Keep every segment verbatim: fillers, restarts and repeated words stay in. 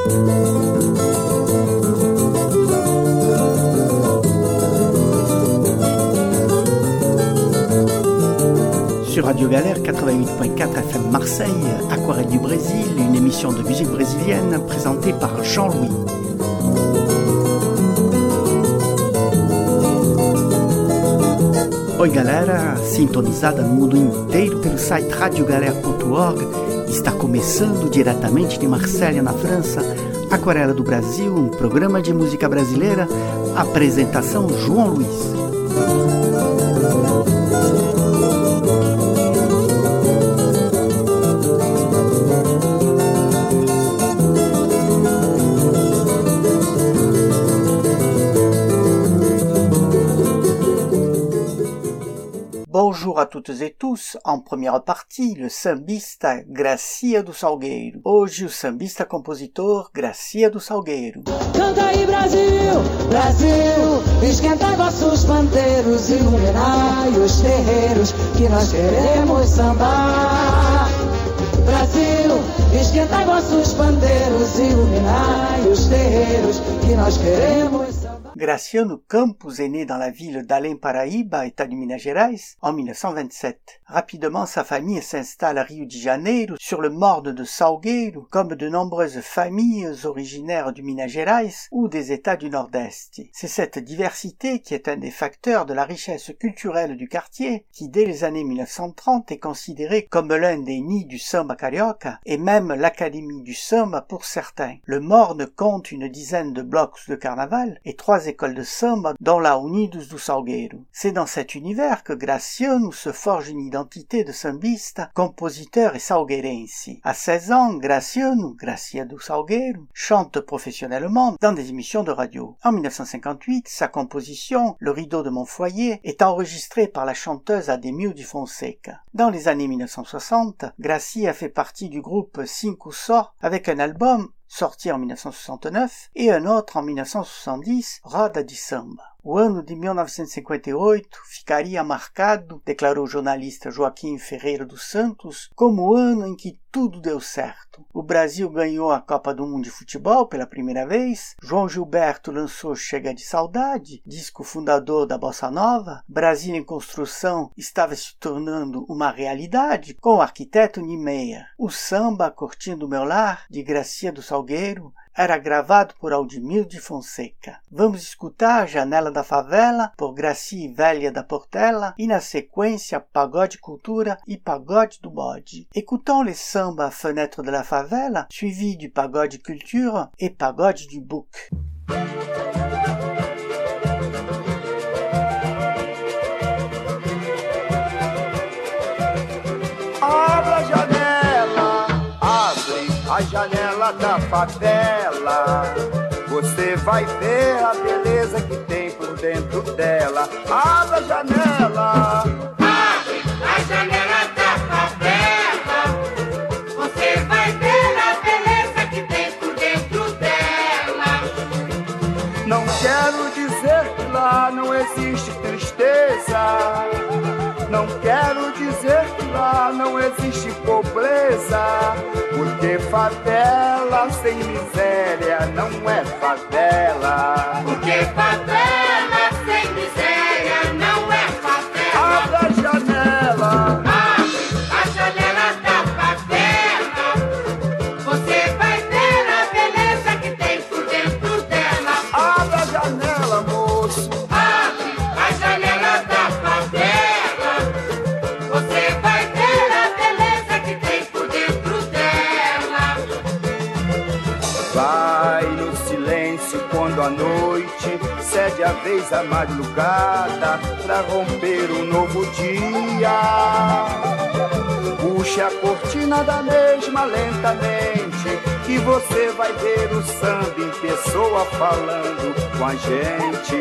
Sur Radio Galère quatre-vingt-huit point quatre F M Marseille, Aquarelle du Brésil, une émission de musique brésilienne présentée par Jean-Louis. Oi galera, sintonizada no mundo inteiro pelo site radio galera ponto org, está começando diretamente de Marselha, na França, Aquarela do Brasil, um programa de música brasileira, apresentação João Luiz. Bonjour à toutes et tous, en première partie, le sambista Gracia do Salgueiro. Hoje o sambista compositor Gracia do Salgueiro. Canta aí Brasil, Brasil, esquentai vossos pandeiros, iluminai os terreiros, que nós queremos sambar. Brasil, esquentai vossos pandeiros, iluminai os terreiros, que nós queremos sambar. Graciano Campos est né dans la ville d'Além Paraíba, État de Minas Gerais, en mille neuf cent vingt-sept. Rapidement, sa famille s'installe à Rio de Janeiro, sur le morne de Salgueiro, comme de nombreuses familles originaires du Minas Gerais ou des États du Nord-Est. C'est cette diversité qui est un des facteurs de la richesse culturelle du quartier, qui dès les années mille neuf cent trente est considéré comme l'un des nids du samba carioca, et même l'Académie du samba pour certains. Le morne compte une dizaine de blocs de carnaval et trois écoles de samba, dont la Unidos do Salgueiro. C'est dans cet univers que Graciano se forge une identité de sambista, compositeur et salgueirense. À seize ans, Graciano, Gracia do Salgueiro, chante professionnellement dans des émissions de radio. En mille neuf cent cinquante-huit, sa composition, Le rideau de mon foyer, est enregistrée par la chanteuse Ademil de Fonseca. Dans les années mille neuf cent soixante, Gracia fait partie du groupe Cinco Só avec un album sorti en mille neuf cent soixante-neuf, et un autre en mille neuf cent soixante-dix, Roda de Samba. O ano de mille neuf cent cinquante e oito ficaria marcado, declarou o jornalista Joaquim Ferreira dos Santos, como o ano em que tudo deu certo. O Brasil ganhou a Copa do Mundo de Futebol pela primeira vez, João Gilberto lançou Chega de Saudade, disco fundador da Bossa Nova, Brasil em Construção estava se tornando uma realidade com o arquiteto Niemeyer. O samba Curtindo Meu Lar, de Gracia do Salgueiro, era gravado por Aldemir de Fonseca. Vamos escutar Janela da Favela, por Gracie Velha da Portela, e na sequência Pagode Cultura e Pagode do Bode. Écoutons les samba Fenêtre de la Favela, suivi du Pagode Culture et Pagode du Bouc. Abre a janela, abre a janela da favela, você vai ver a beleza que tem por dentro dela. Abre a janela, abre a janela da favela, você vai ver a beleza que tem por dentro dela. Não quero dizer que lá não existe tristeza, não quero dizer que lá não existe pobreza, porque favela sem miséria não é favela. Porque favela sem miséria não é favela. Abre a janela, abre a janela da favela, você vai ver a beleza que tem por dentro dela. Abre a janela, moço, abre a janela da favela, você vai ver a beleza que tem por dentro dela. vai no silêncio quando a noite cede a vez à madrugada pra romper um novo dia. Puxe a cortina da mesma lentamente, que você vai ver o samba em pessoa falando com a gente.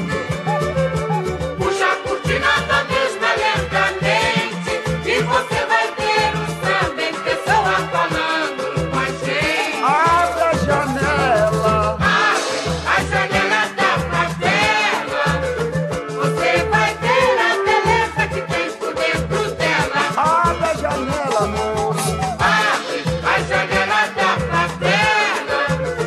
Puxa a cortina da mesma lentamente, e você vai ver o samba em pessoa falando com a gente. Abre a janela, abre a janela da favela, você vai ver a beleza que tem por dentro dela. abre a janela, moço, Abre a janela da favela,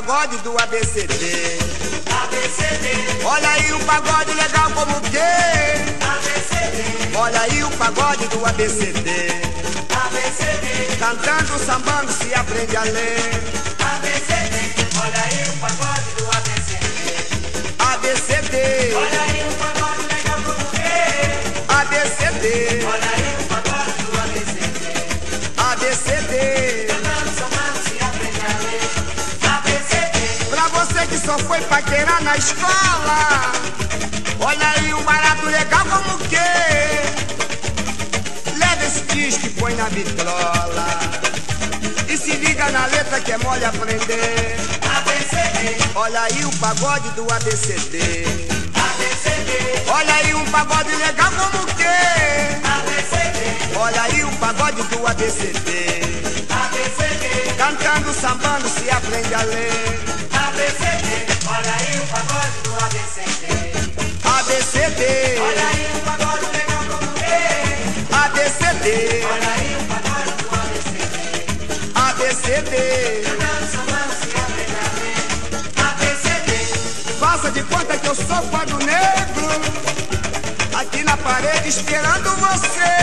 pagode do A B C D. A B C D. Olha aí um pagode legal como o quê? A B C D. Olha aí o pagode do A B C D. A B C D. Cantando, sambando, se aprende a ler. A B C D. Olha aí o pagode do A B C D. A B C D. Olha aí um pagode legal como o quê? A B C D. Olha aí o pagode do A B C D. A B C D. Cantando, sambando, se aprende a ler. A B C D. Pra você que só foi paquerar na escola, olha aí um barato legal como o quê? Leva esse disco e põe na vitrola e se liga na letra que é mole aprender. A B C D. Olha aí o pagode do A B C D. A B C D. Olha aí um pagode legal como o quê? A B C D. Olha aí o pagode do A B C D. A B C D. Cantando, sambando, se aprende a ler. A B C D. Olha aí o pagode do A B C D. A B C D. Olha aí um pagode legal como o quê? A B C D. Olha aí um pagode do A B C D. A B C D. Cantando, sambando, se aprende a ler. A B C D. Faça de conta que eu sou quadro negro, aqui na parede esperando você.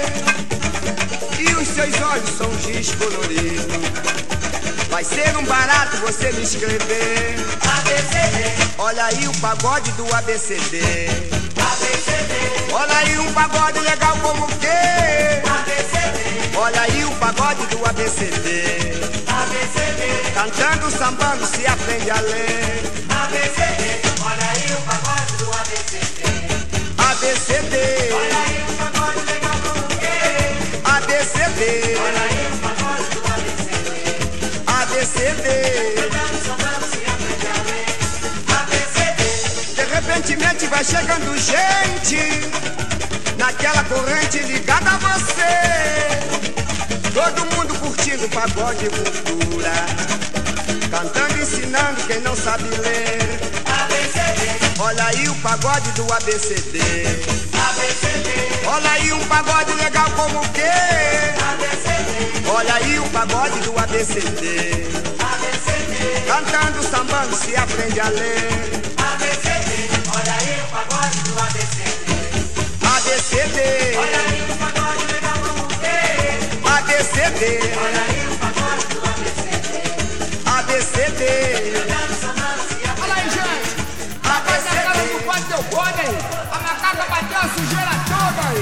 E os seus olhos são giz colorido. Vai ser um barato você me escrever. A B C D. Olha aí o pagode do A B C D. A B C D. Olha aí um pagode legal como o quê? A B C D. Olha aí o pagode do A B C D. A B C D. Cantando, sambando, se aprende a ler. A B C D. Olha aí o pagode do A B C D. A B C D. Olha aí um pagode legal como o quê? A B C D. Olha aí o pagode do A B C D. A B C D. Cantando, sambando, se aprende a ler. A B C D. De repentemente vai chegando gente naquela corrente ligada a você. Todo mundo curtindo pagode e cultura, cantando, ensinando quem não sabe ler. A B C D. Olha aí o pagode do A B C D. A B C D. Olha aí um pagode legal como o quê? A B C D. Olha aí o pagode do A B C D. A B C D. Cantando, sambando, se aprende a ler. A B C D. Olha aí o pagode do A B C D. A B C D. Olha aí um pagode legal como o quê? A B C D. Olha aí o pagode do A B C D. A B C D. Olha aí, gente. Rapaz, na casa do pode deu bode aí. A macaca bateu a sujeira toda aí.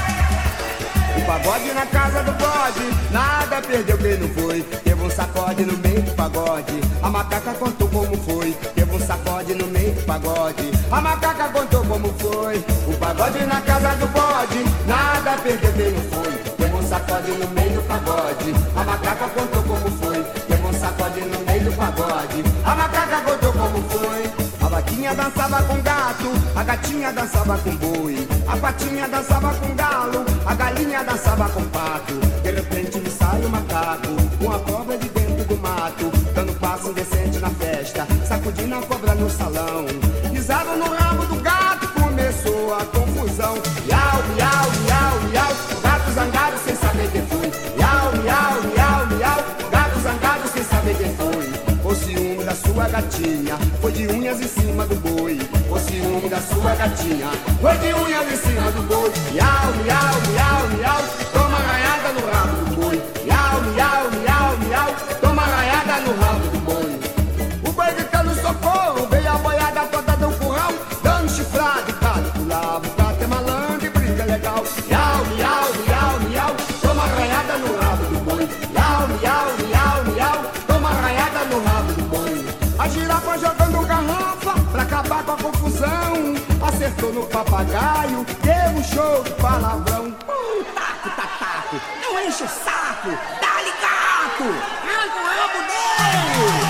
O pagode na casa do bode, nada perdeu quem não foi. Teve um sacode no meio do pagode, a macaca contou como foi. Teve um sacode no meio do pagode, a macaca contou como foi. O pagode na casa do bode, nada perdeu quem não foi. Teve um sacode no meio do pagode, a macaca contou como foi. Teve um sacode no meio do pagode, a macaca contou como foi. A vaquinha dançava com gato, a gatinha dançava com boi, a patinha dançava com galo, a galinha dançava com pato. De repente me sai o macaco, com a cobra de dentro do mato, dando passo indecente na festa, sacudindo a cobra no salão. Pisaram no rabo do gato, começou a confusão. Miau, miau, miau, miau, gato zangado sem saber quem foi. Miau, miau, miau, miau, gato zangado sem saber quem foi. O ciúme da sua gatinha foi de unhas em cima do boi. O ciúme da sua gatinha foi de unhas em cima do boi. Miau, miau, miau, miau, toma arranhada no rabo do boi. Miau, miau, miau, miau, toma arranhada no rabo do boi. O boi gritando socorro, veio a boiada toda do curral, dando chifrada e cada pulava. O gato é malandro e briga legal. Miau, miau, miau, miau, toma arranhada no rabo do boi. Miau, miau, miau, miau, toma arranhada no rabo do boi. A girafa jogando garrafa pra acabar com a confusão, acertou no papagaio, deu um show de palavrão. Uh, taco, taco, taco, não enche o saco, dá-lhe gato, arranca o rabo dele.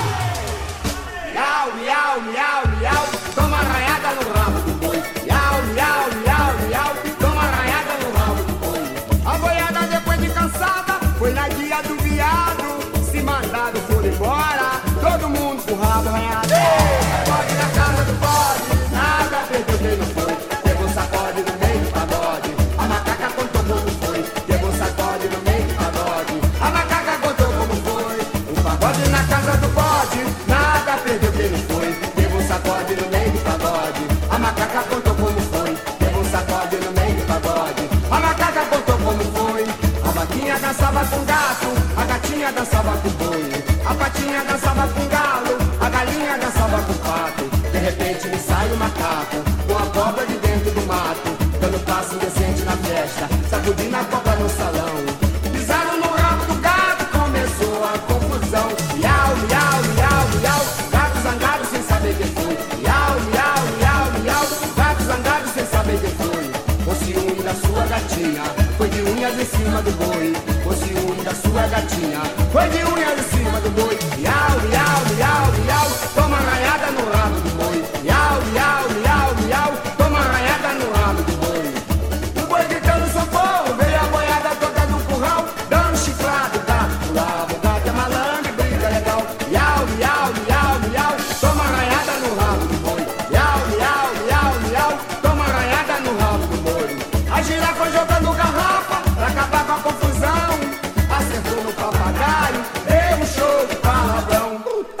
Miau, miau, miau, miau, toma arranhada no rabo do boi. Miau, miau, miau, miau, toma arranhada no rabo do boi. A boiada depois de cansada foi na guia do viado, se mandaram foram embora, todo mundo com o rabo arranhado. Pagode na casa do bode, nada perdeu quem não foi. Teve um sacode no meio do pagode, a macaca contou como foi. Teve um sacode no meio do pagode, a macaca contou como foi. O pagode na casa do bode, ovelha dançava com boi, a patinha dançava com galo, a galinha dançava com pato. De repente me sai o macaco, com a cobra de dentro do mato, dando passo decente na festa, sacudindo a cobra no salão. Pisaram no rabo do gato, começou a confusão. Miau, miau, miau, miau, gato zangado sem saber quem foi. Miau, miau, miau, miau, gato zangado sem saber quem foi. O ciúme da sua gatinha foi de unhas em cima do boi. O ciúme da sua gatinha foi de unhas em cima do boi. Miau, miau, miau, miau, toma raiada no rabo do boi. Miau, miau, miau, miau, toma raiada no rabo do boi. O boi gritando socorro, veio a boiada toda do curral, dando chifrado, o gato pulava. O gato é malandro e brinca legal. Miau, miau, miau, miau, toma raiada no rabo do boi. Miau, miau, miau, miau, toma raiada no rabo do boi. A girafa jogando garrafa pra acabar com a confusão, acertou no papagaio, deu um show de palavrão.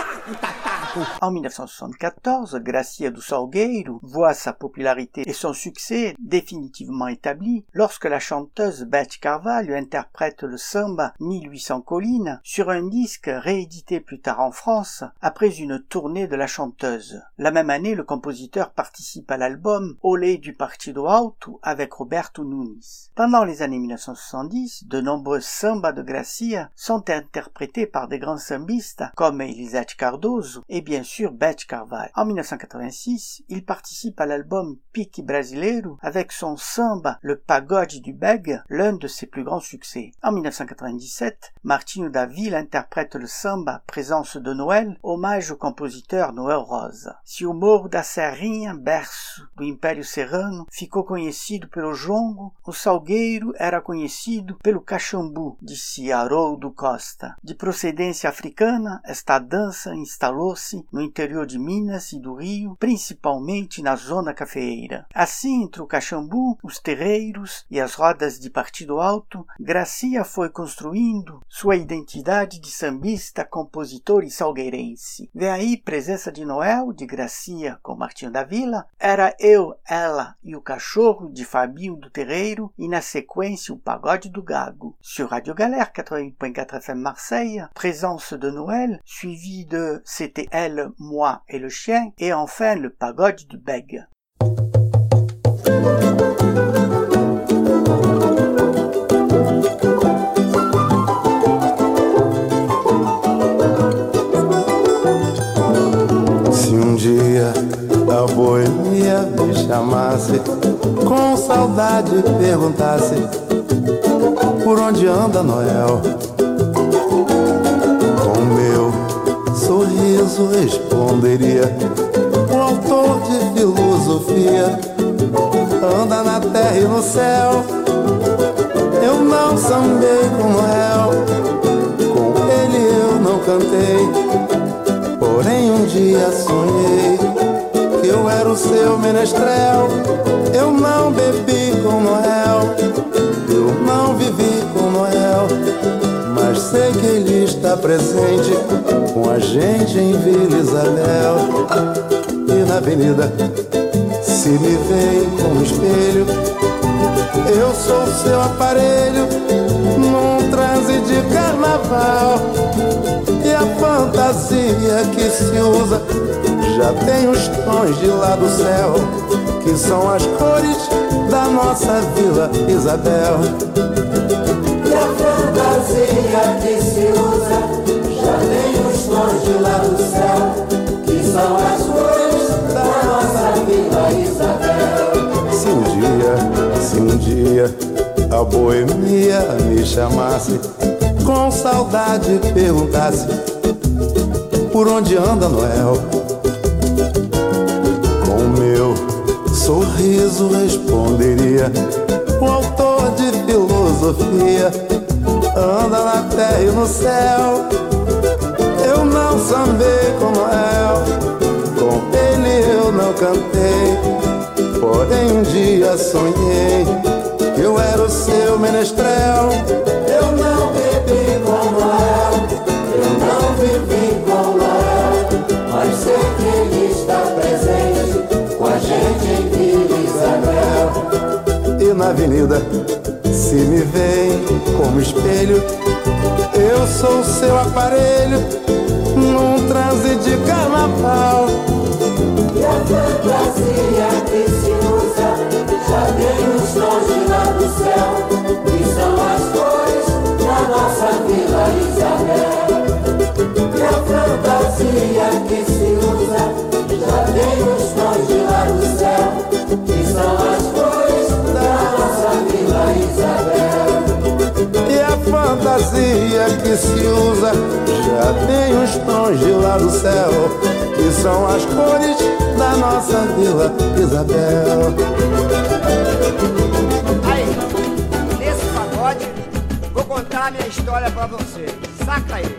En mille neuf cent soixante-quatorze, Gracia do Salgueiro voit sa popularité et son succès définitivement établis lorsque la chanteuse Beth Carvalho interprète le samba mille huit cents Collines sur un disque réédité plus tard en France après une tournée de la chanteuse. La même année, le compositeur participe à l'album Olé du Partido Alto avec Roberto Nunes. Pendant les années mille neuf cent soixante-dix, de nombreux sambas de Gracia sont interprétés par des grands sambistes comme Elisete Cardoso et bien sûr Beth Carvalho. En mille neuf cent quatre-vingt-six, il participe à l'album Pique Brasileiro avec son samba Le Pagode du Beg, l'un de ses plus grands succès. En mille neuf cent quatre-vingt-dix-sept, Martinho da Vila interprète le samba Présence de Noël, hommage au compositeur Noel Rosa. Se o Morro da Serrinha, berço do Império Serrano, ficou conhecido pelo jongo, o Salgueiro era conhecido pelo caxambu, disse Haroldo Costa. De procedência africana, esta dança instalou-se no interior de Minas e do Rio, principalmente na zona cafeeira. Assim, entre o caxambu, os terreiros e as rodas de Partido Alto, Gracia foi construindo sua identidade de sambista, compositor e salgueirense. Vem aí Presença de Noel, de Gracia com Martinho da Vila, Era Eu, Ela e o Cachorro, de Fabinho do Terreiro, e na sequência o Pagode do Gago. Sur Radio Galère quatre-vingt-huit point quatre F M Marseille, Présence de Noël, suivi de C'était Elle, Moi et le Chien, et enfin le Pagode du Beg. Se um dia a boemia me chamasse, com saudade perguntasse por onde anda Noel, com meu sorriso responderia: o autor de filosofia anda na terra e no céu. Eu não sambei com Noel, com ele eu não cantei, porém um dia sonhei que eu era o seu menestrel. Eu não bebi com Noel, eu não vivi com Noel, mas sei que ele está presente com a gente em Vila Isabel. E na avenida, se me veem como espelho, eu sou seu aparelho num transe de carnaval. E a fantasia que se usa já tem os tons de lá do céu, que são as cores da nossa Vila Isabel. E a fantasia que se usa já tem os tons de lá do céu, que são as cores da nossa Vila Isabel. Se um dia, se um dia a boemia me chamasse, com saudade perguntasse por onde anda Noel, com meu sorriso responderia: o autor de filosofia anda na terra e no céu. Eu não sambei com Noel, com ele eu não cantei, porém um dia sonhei que eu era o seu menestrel. Eu não bebi com Noel, eu não vivi com Noel, mas sei que ele está presente com a gente em Vila Isabel. E na avenida, se me veem como espelho, Eu sou seu aparelho num transe de carnaval. E a fantasia que se usa já tem os tons de lá do céu, que são as cores da nossa Vila Isabel. E a fantasia que se usa já tem os tons de lá do céu, que são as cores da nossa Vila Isabel. E a fantasia que se usa já tem os tons de lá do céu, que são as cores da nossa Vila Isabel. Aí, nesse pagode, vou contar minha história pra você. Saca aí.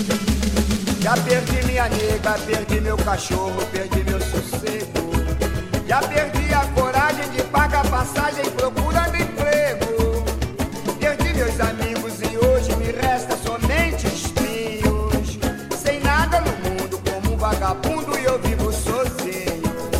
Já perdi minha nega, perdi meu cachorro, perdi meu sossego. Já perdi a coragem de pagar passagem procurando emprego. Perdi meus amigos e hoje me resta somente espinhos. Sem nada no mundo, como um vagabundo, e eu vivo sozinho.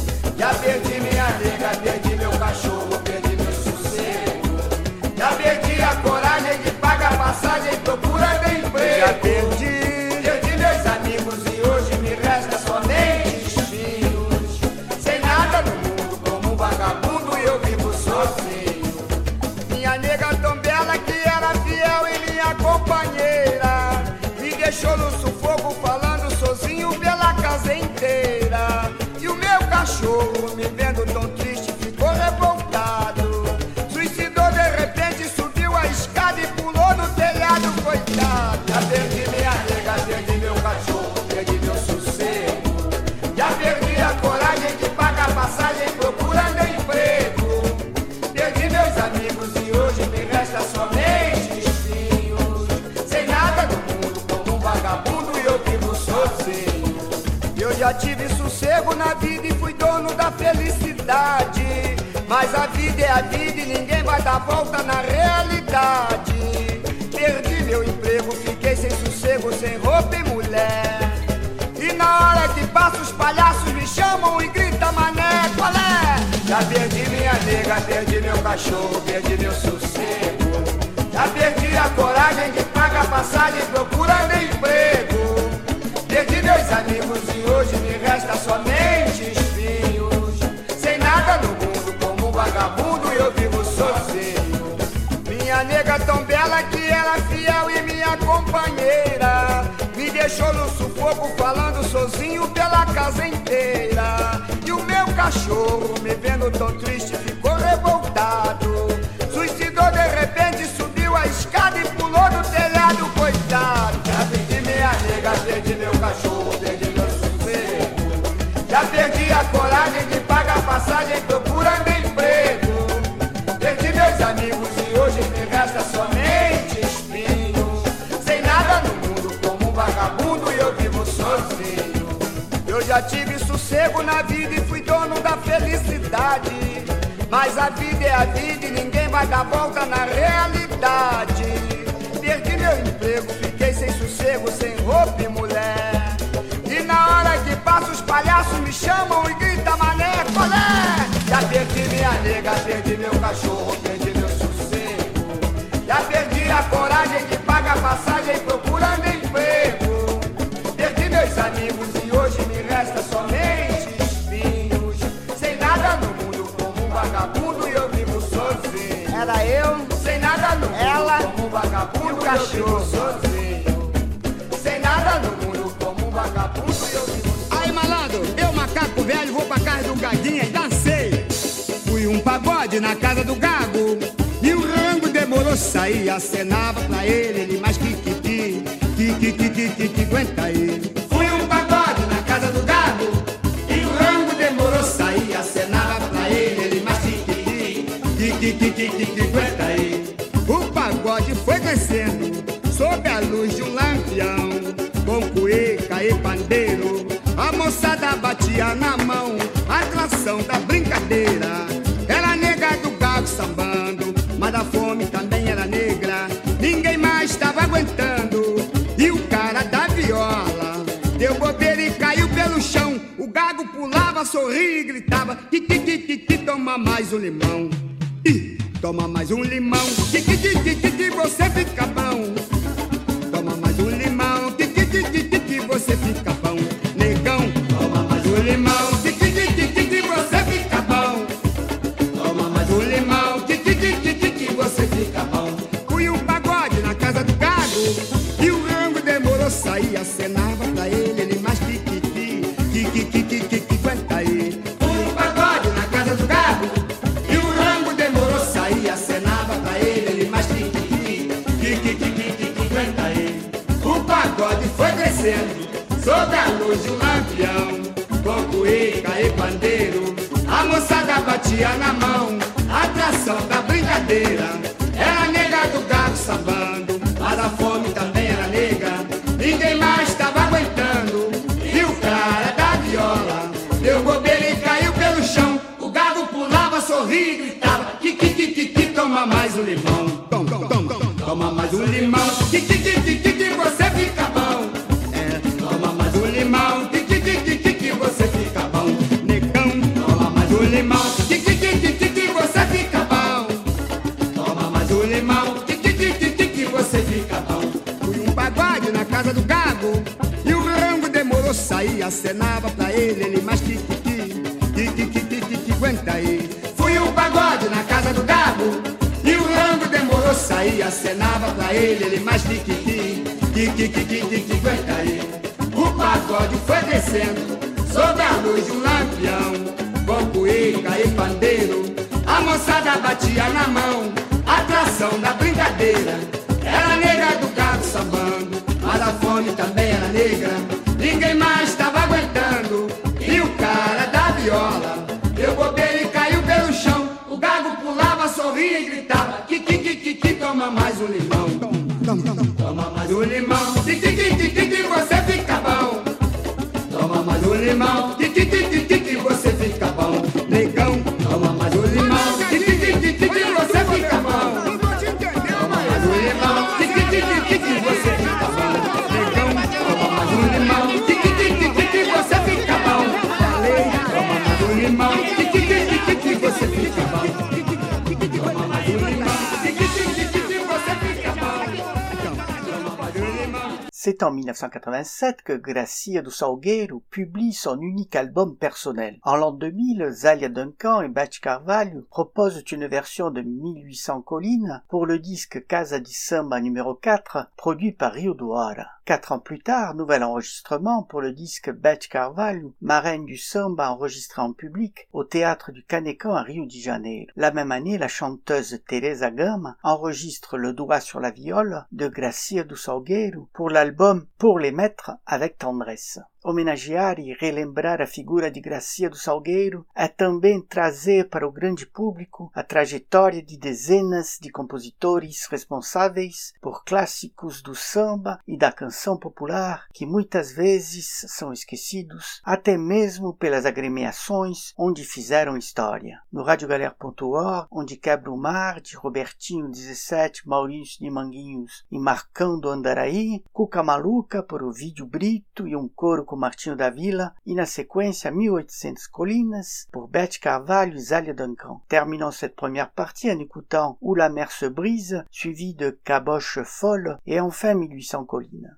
Já perdi minha nega, perdi meu cachorro, perdi meu sossego. Já perdi a coragem de pagar passagem procurando emprego. Já perdi, perdi meus amigos e hoje me resta somente espinhos. Sem nada no mundo, como um vagabundo, e eu vivo sozinho. Minha nega tão bela que era fiel e minha companheira, me deixou no sufoco falando sozinho pela casa inteira. E o meu cachorro, me vendo tão triste, ficou revoltado. Suicidou de repente, subiu a escada e pulou no telhado, coitado. Já perdi minha nega, perdi meu cachorro, perdi meu sossego. Já perdi a coragem de pagar passagem procurando emprego. Perdi meus amigos e hoje me resta somente espinhos. Sem nada no mundo, como um vagabundo, e eu vivo sozinho. Eu já tive sossego na vida e fui dono da felicidade. Mas a vida é a vida e ninguém vai dar volta na realidade. Perdi meu emprego, fiquei sem sossego, sem roupa e mulher. E na hora que passo os palhaços me chamam e gritam mané, qual é? Já perdi minha nega, perdi meu cachorro, perdi meu sossego. Já perdi a coragem de pagar passagem procurando emprego. Perdi meus amigos e hoje me resta somente espinhos. Sem nada no mundo, como um vagabundo, eu vivo sozinho. Minha nega tão bela que era fiel e minha companheira, me deixou no sufoco falando sozinho pela casa inteira. E o meu cachorro, me vendo tão triste, ficou revoltado. Suicidou de repente, subiu a escada e pulou no telhado, coitado. Já perdi minha nega, perdi meu cachorro, perdi meu sossego. Já perdi a coragem de pagar passagem procurando emprego. Perdi meus amigos e hoje me resta somente espinhos. Sem nada no mundo, como um vagabundo, e eu vivo sozinho. Eu já tive sossego na vida e fui dono da felicidade. Mas a vida é a vida e ninguém vai dar volta na realidade. Perdi meu emprego, fiquei sem sossego, sem roupa e mulher. E na hora que passo os palhaços me chamam e gritam mané, qual é? Já perdi minha nega, perdi meu cachorro, perdi meu sossego. Já perdi a coragem de pagar passagem procurando emprego. Perdi meus amigos e hoje me resta somente espinhos. Sem nada no mundo, como um vagabundo, e eu vivo sozinho. Era eu, sem nada no mundo, ela, como um vagabundo, e o cachorro sozinho. Sem nada no mundo, como um vagabundo, e eu vivo sozinho. Aí, malandro, eu, macaco velho, vou pra casa do Gaguinha e dancei. Fui um pagode na casa do Gago e o rango demorou a sair. Acenava pra ele, ele mais que que que que que que que que que aguenta aí. Fui um pagode na casa do Gago e o rango demorou a sair. Acenava pra ele, ele mais que que que que que que que que aguenta aí. O pagode foi crescendo sob a luz de um lampião, com cuíca e pandeiro. A moçada batia na mão a canção da brincadeira. Era nega do Gago sambando, mas da fome também era negra. Ninguém mais estava aguentando. E o cara da viola deu bobeira e caiu pelo chão. O Gago pulava, sorria e gritava: que que que que que toma mais um limão. Ih, toma mais um limão. Que que que que que, que você fica bom. Toma você fica bom. Negão, toma mais um limão, tique-tique-tique, você fica bom. Toma mais um limão, tique-tique-tique, você fica bom. Fui um pagode na casa do gago e o rango demorou sair. Acenava pra ele, ele mais tique-tique, tique-tique-tique, aguenta aí. Fui um pagode na casa do gago e o rango demorou sair. Acenava pra ele, ele mais tique-tique, tique-tique-tique, aguenta aí. O pagode foi crescendo sob a luz de um lampião, com cuíca e pandeiro, a moçada batia na mão, a atração da brincadeira era a nega do gato sambando, mas a fome também era negra, ninguém mais estava aguentando, e o cara da viola deu bobeira e caiu pelo chão, o gado pulava, sorria e gritava, que-que-que-que-que, toma mais um limão, tom, tom, tom, tom, toma mais um limão, que-que-que-que-que, você fica bom, é, toma mais um limão, que-que-que-que-que, você fica bom, negão, toma mais um limão, que-que-que-que-que, você fica bom, toma mais um limão, que-que-que-que-que, você fica bom. Fui um pagode na casa do gago e o rango demorou sair, acenava pra ele, ele mais que-que-que, que-que-que-que-que, aguenta aí. Fui um pagode na casa do gago e o rango demorou sair, acenava pra ele, ele mais que-que-que, que-que-que-que-que, aguenta aí. O pagode foi descendo sob a luz de um lampião, com cuíca e pandeiro, a moçada batia na mão, a atração da brincadeira era a nega do gato sambando, mas a fome também era negra, ninguém mais estava aguentando, e o cara da viola deu bobeira e caiu pelo chão, o gago pulava, sorria e gritava, que-que-que-que, toma mais um limão, toma mais um limão, que-que-que-que, você fica bom, toma mais um limão, que-que-que-que, você fica bom, negão, toma mais um limão, que-que-que-que, você fica bom, toma mais um limão, que-que-que-que, você fica bom, negão, toma mais um limão, que-que-que-que, você fica bom, falei, toma mais um limão, que-que-que-que, você fica bom, toma mais um limão, que-que-que-que, você fica bom, toma mais um limão. C'est en mille neuf cent quatre-vingt-sept que Gracia do Salgueiro publie son unique album personnel. En l'an deux mille, Zélia Duncan et Beth Carvalho proposent une version de mille huit cents Collines pour le disque Casa de Samba numéro quatre, produit par Rio Doara. Quatre ans plus tard, nouvel enregistrement pour le disque Beth Carvalho, marraine du samba enregistré en public au théâtre du Canecan à Rio de Janeiro. La même année, la chanteuse Teresa Gama enregistre Le doigt sur la viole de Gracia do Salgueiro pour l'album Pour les maîtres avec tendresse. Homenagear e relembrar a figura de Gracia do Salgueiro é também trazer para o grande público a trajetória de dezenas de compositores responsáveis por clássicos do samba e da canção popular que muitas vezes são esquecidos, até mesmo pelas agremiações onde fizeram história. No rádio galera ponto org, onde quebra o mar, de Robertinho dezessete, Maurício de Manguinhos e Marcão do Andaraí, Cuca Maluca por Ovidio Brito e um coro com Martinho da Vila, e na sequência mille huit cents Collines pour Beth Carvalho et Zélia Duncan. Terminons cette première partie en écoutant Où la mer se brise, suivi de Caboche folle, et enfin mille huit cents Collines.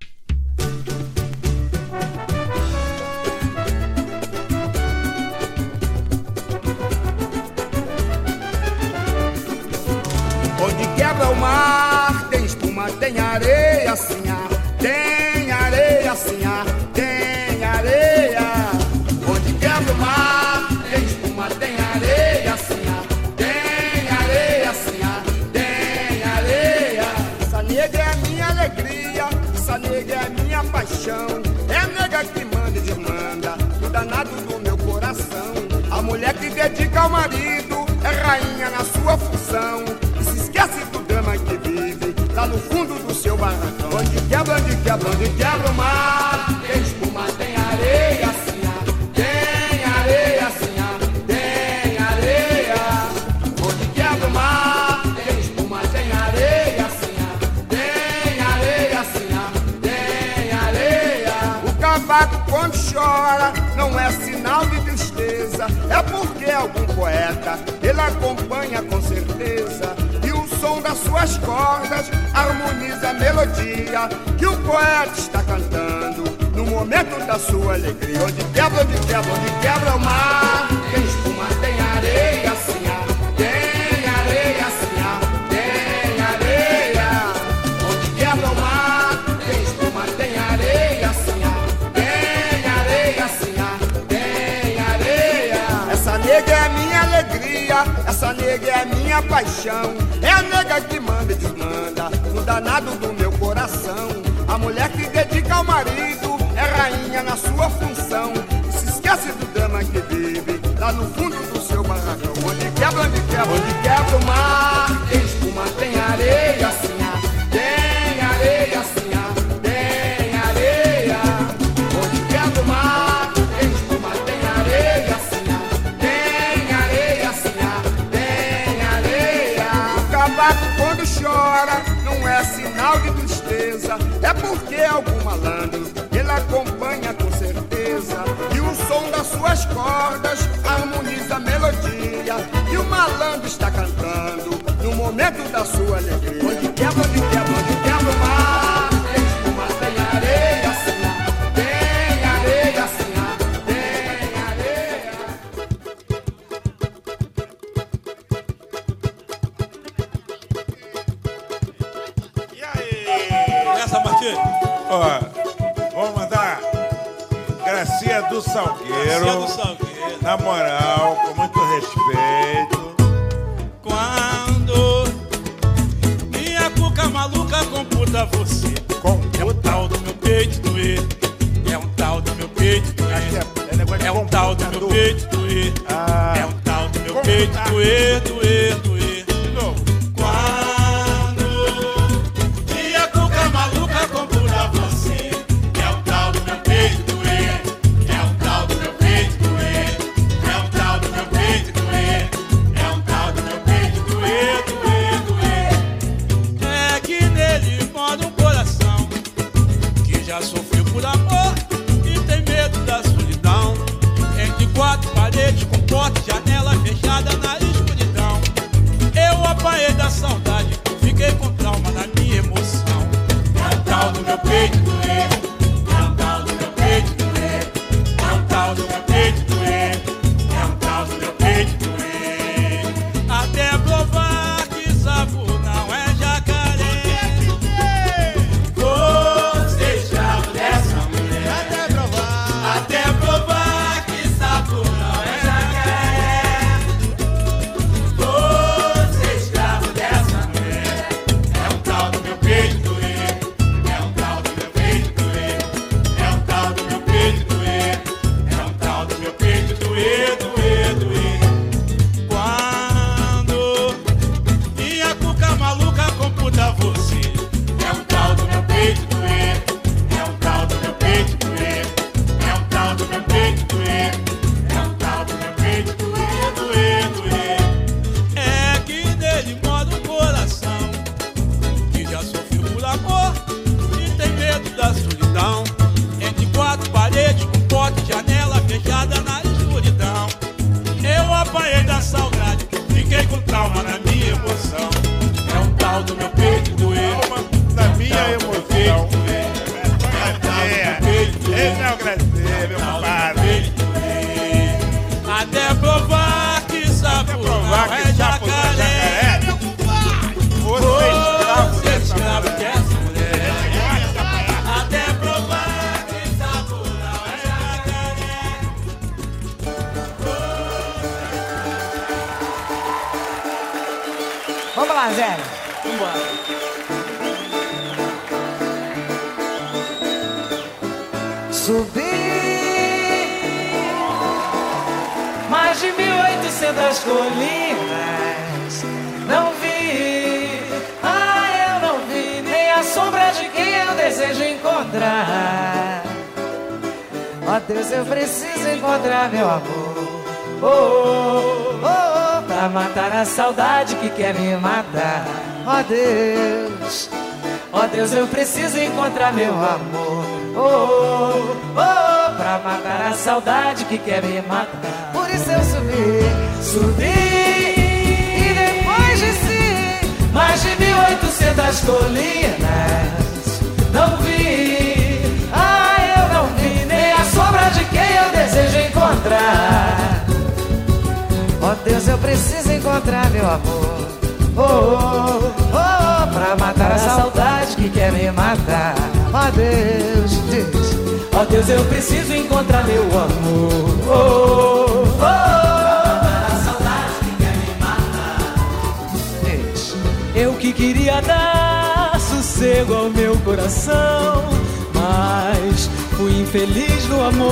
Onde quebra o mar, tem espuma, tem areia, assim, tem areia, assim, tem areia. Onde quebra o mar, tem espuma, tem areia, assim, tem areia, assim, tem areia. Essa negra é a minha alegria, essa negra é a minha paixão. É a nega que manda e desmanda, o danado do meu coração. A mulher que dedica ao marido é rainha na sua função. Esquece do drama que vive lá no fundo do seu barracão. Onde quebra, onde quebra, onde quebra o mar, tem espuma, tem areia, assim, tem areia, assim, tem areia. Onde quebra o mar, tem espuma, tem areia, assim, tem areia, assim, tem areia. O cavaco quando chora não é sinal de tristeza, é porque algum poeta ele acompanha com certeza. O som das suas cordas harmoniza a melodia que o poeta está cantando no momento momento da sua alegria. Onde quebra, onde quebra, onde quebra o mar. Tem espuma, tem areia, assim, ah. Tem areia, assim, ah. Tem areia. Onde quebra o mar. Tem espuma, tem areia, assim, ah. Tem areia, assim, ah. Tem areia. Essa nega é a minha alegria. Essa nega é a minha paixão. É a nega que manda e desmanda no danado do meu coração. A mulher que dedica ao marido é rainha na sua função. Se esquece do drama que vive lá no fundo do seu barracão. Onde quebra, onde quebra, onde quebra o mar. Tem espuma, tem areia, assim, ah. Tem areia, assim, ah. Tem areia. Onde quebra o mar. Tem espuma, tem areia, assim, ah. Tem areia, assim, ah. Tem areia. O cavaco quando chora não é sinal de tristeza, é porque algum malandro ele acompanha com certeza. E o som das suas cordas harmoniza a melodia. E o malandro está cantando no momento da sua alegria. Onde quebra, onde quebra, onde quebra o mar. Tem espuma, tem areia, assim, ah. Tem areia, assim, ah. Tem areia. E aí? Essa partida? Ó, vamos mandar Gracinha do Salgueiro. Gracinha do Salgueiro. Na moral, com muito respeito. Quando minha cuca maluca computa você, Computa. é um tal do meu peito doer. É um tal do meu peito doer. É negócio de É um tal do meu computador. peito doer. Ah. É um tal do meu Como peito tá? doer, doer, doer. De novo. Quando minha cuca maluca computa você, é um tal do meu peito doer. É um tal do meu peito doer. É um tal do meu peito doer. É um tal do meu peito doer, doer, doer. É que nele mora um coração que já sofreu por amor e tem medo da solidão. Entre quatro paredes com porta e janela fechada na escuridão. Eu apanhei da saudade, fiquei com trauma na minha emoção. É um tal do meu peito doer. É um tal do meu peito doer. É um tal do meu peito doer. É um tal do meu peito doer. Até provar que sapo não é jacaré. Você escravo dessa mulher. Até provar. Até provar que sapo não é jacaré. Você escravo dessa mulher. É um tal do meu peito doer. É um tal do meu peito doer. É um tal do meu peito doer. É um tal do meu peito doer, doer, doer. Quando minha cuca maluca computa você, é um tal do meu peito doer. É um tal do meu peito doer. É um tal do meu peito doer. É um tal do meu peito doer, doer, doer. É que nele mora um coração que já sofreu por amor e tem medo da solidão. Entre quatro paredes com porta e janela fechada na escuridão. Eu apanhei da saudade, fiquei com trauma na minha emoção. É um tal do meu peito doer. Da minha emoção. É, Esse é o Gracinha, meu compadre. até provar que sapo Provar não que é sapo não é jacaré. jacaré. Você é escravo Você dessa escravo mulher. dessa mulher. Até provar que sapo não é jacaré. Vamos lá, Zé. Subi mais de mil e oitocentas colinas, não vi, ah, eu não vi nem a sombra de quem eu desejo encontrar. Ó Deus, eu preciso encontrar meu amor, oh, oh, oh, pra matar a saudade que quer me matar. Ó Deus, ó Deus, eu preciso encontrar meu amor, oh, oh, oh, pra matar a saudade que quer me matar. Por isso eu subi, subi, e depois desci mais de mil e oitocentas colinas, não vi, ah, eu não vi nem Ó Deus, eu preciso encontrar meu amor. Oh, oh, oh, pra matar a saudade que quer me matar. Ó Deus, diz. Ó Deus, eu preciso encontrar meu amor. Oh, oh, oh, pra matar a saudade que quer me matar. Diz. Eu que queria dar sossego ao meu coração, mas fui infeliz no amor.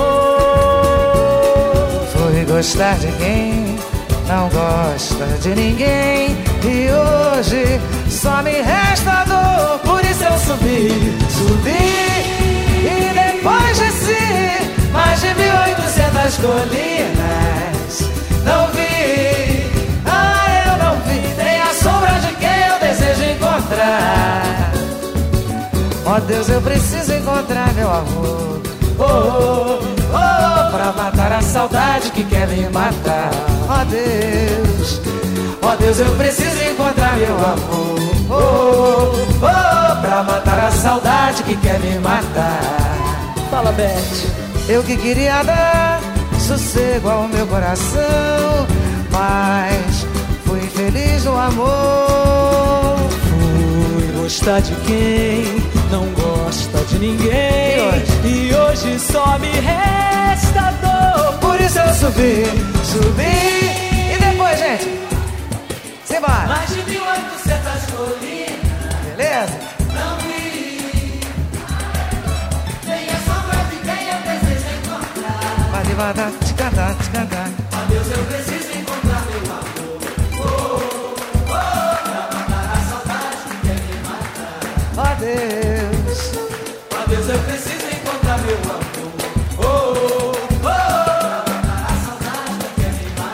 Fui gostar de quem não gosta de ninguém, e hoje só me resta dor. Por isso eu subi, subi, e depois desci mais de mil e oitocentas colinas. Não vi, ah, eu não vi nem a sombra de quem eu desejo encontrar. Ó Deus, eu preciso encontrar meu amor. Oh, oh, oh, pra matar a saudade que quer me matar. Ó Deus, ó Deus, eu preciso encontrar meu amor. Oh, oh, oh, pra matar a saudade que quer me matar. Fala, Beth. Eu que queria dar sossego ao meu coração, mas fui infeliz no amor. Fui gostar de quem não gosta de ninguém, e hoje, e hoje só me resta dor. Por isso eu subi, subi, e depois, gente, simbora. Mais de mil e oitocentas colinas. Beleza? Não vi nem a sombra de quem eu desejo encontrar. Vai devagar, te cantar, te cantar. Ó Deus, eu preciso encontrar meu amor. Oh, oh, pra matar a saudade que quer me matar. Ó Deus, ó Deus, eu preciso encontrar meu amor. Oh, oh, oh, pra matar a saudade que quer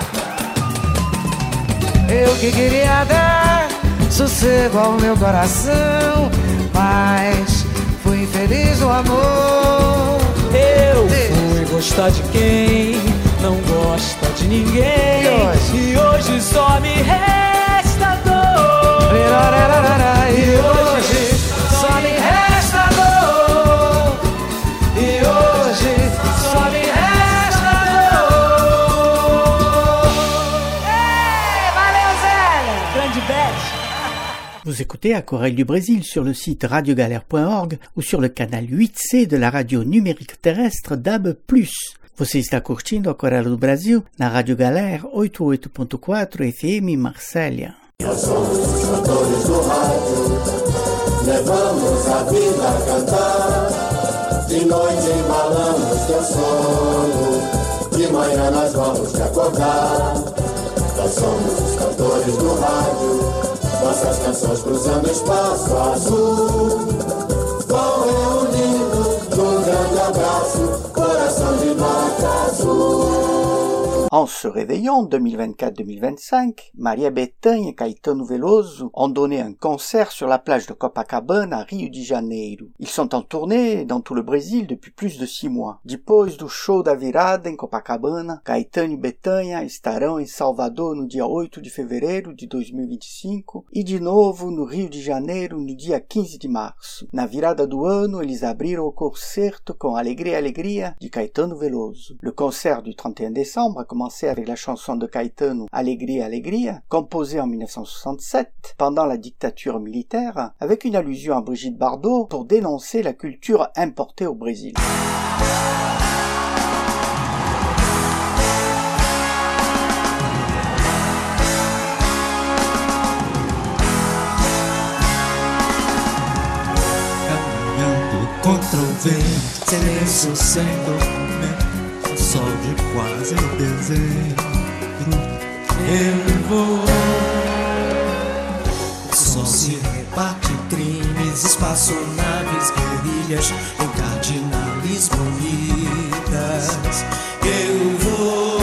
me matar. Eu que queria dar sossego ao meu coração, mas fui infeliz no amor. Eu fui gostar de quem não gosta de ninguém, e hoje, e hoje só me resta dor. E hoje só me resta dor. E hoje só me resta dor. Ei, valeu, Zé! Grande beijo. Vous écoutez Aquarelle du Brésil sur le site radio galère point org ou sur le canal huit C de la radio numérique terrestre D A B plus. Você está curtindo Aquarelle do Brasil na Rádio Galera oitenta e oito ponto quatro F M Marsella. Nós somos os cantores do rádio, levamos a vida a cantar. De noite embalamos teu sono, de manhã nós vamos te acordar. Nós somos os cantores do rádio, nossas canções cruzando espaço azul. Vão reunindo num grande abraço, coração de nota azul. En se réveillant deux mille vingt-quatre deux mille vingt-cinq, Maria Bethânia et Caetano Veloso ont donné un concert sur la plage de Copacabana à Rio de Janeiro. Ils sont en tournée dans tout le Brésil depuis plus de six mois. Depois do show da virada em Copacabana, Caetano e Bethânia estarão em Salvador no dia oito de fevereiro de dois mil e vinte e cinco e de novo no Rio de Janeiro no dia quinze de março. Na virada do ano, eles abriram o concerto com Alegria Alegria de Caetano Veloso. Le concert du trente et un décembre a commencé avec la chanson de Caetano Alegria Alegria, composée en mille neuf cent soixante-sept pendant la dictature militaire, avec une allusion à Brigitte Bardot pour dénoncer la culture importée au Brésil. Caminhando contra o vento, silêncio sem documento, sol de quase dezembro, eu vou. O sol se rebate em crimes, espaçonaves, guerrilhas, em cardinalismo unidas. Eu vou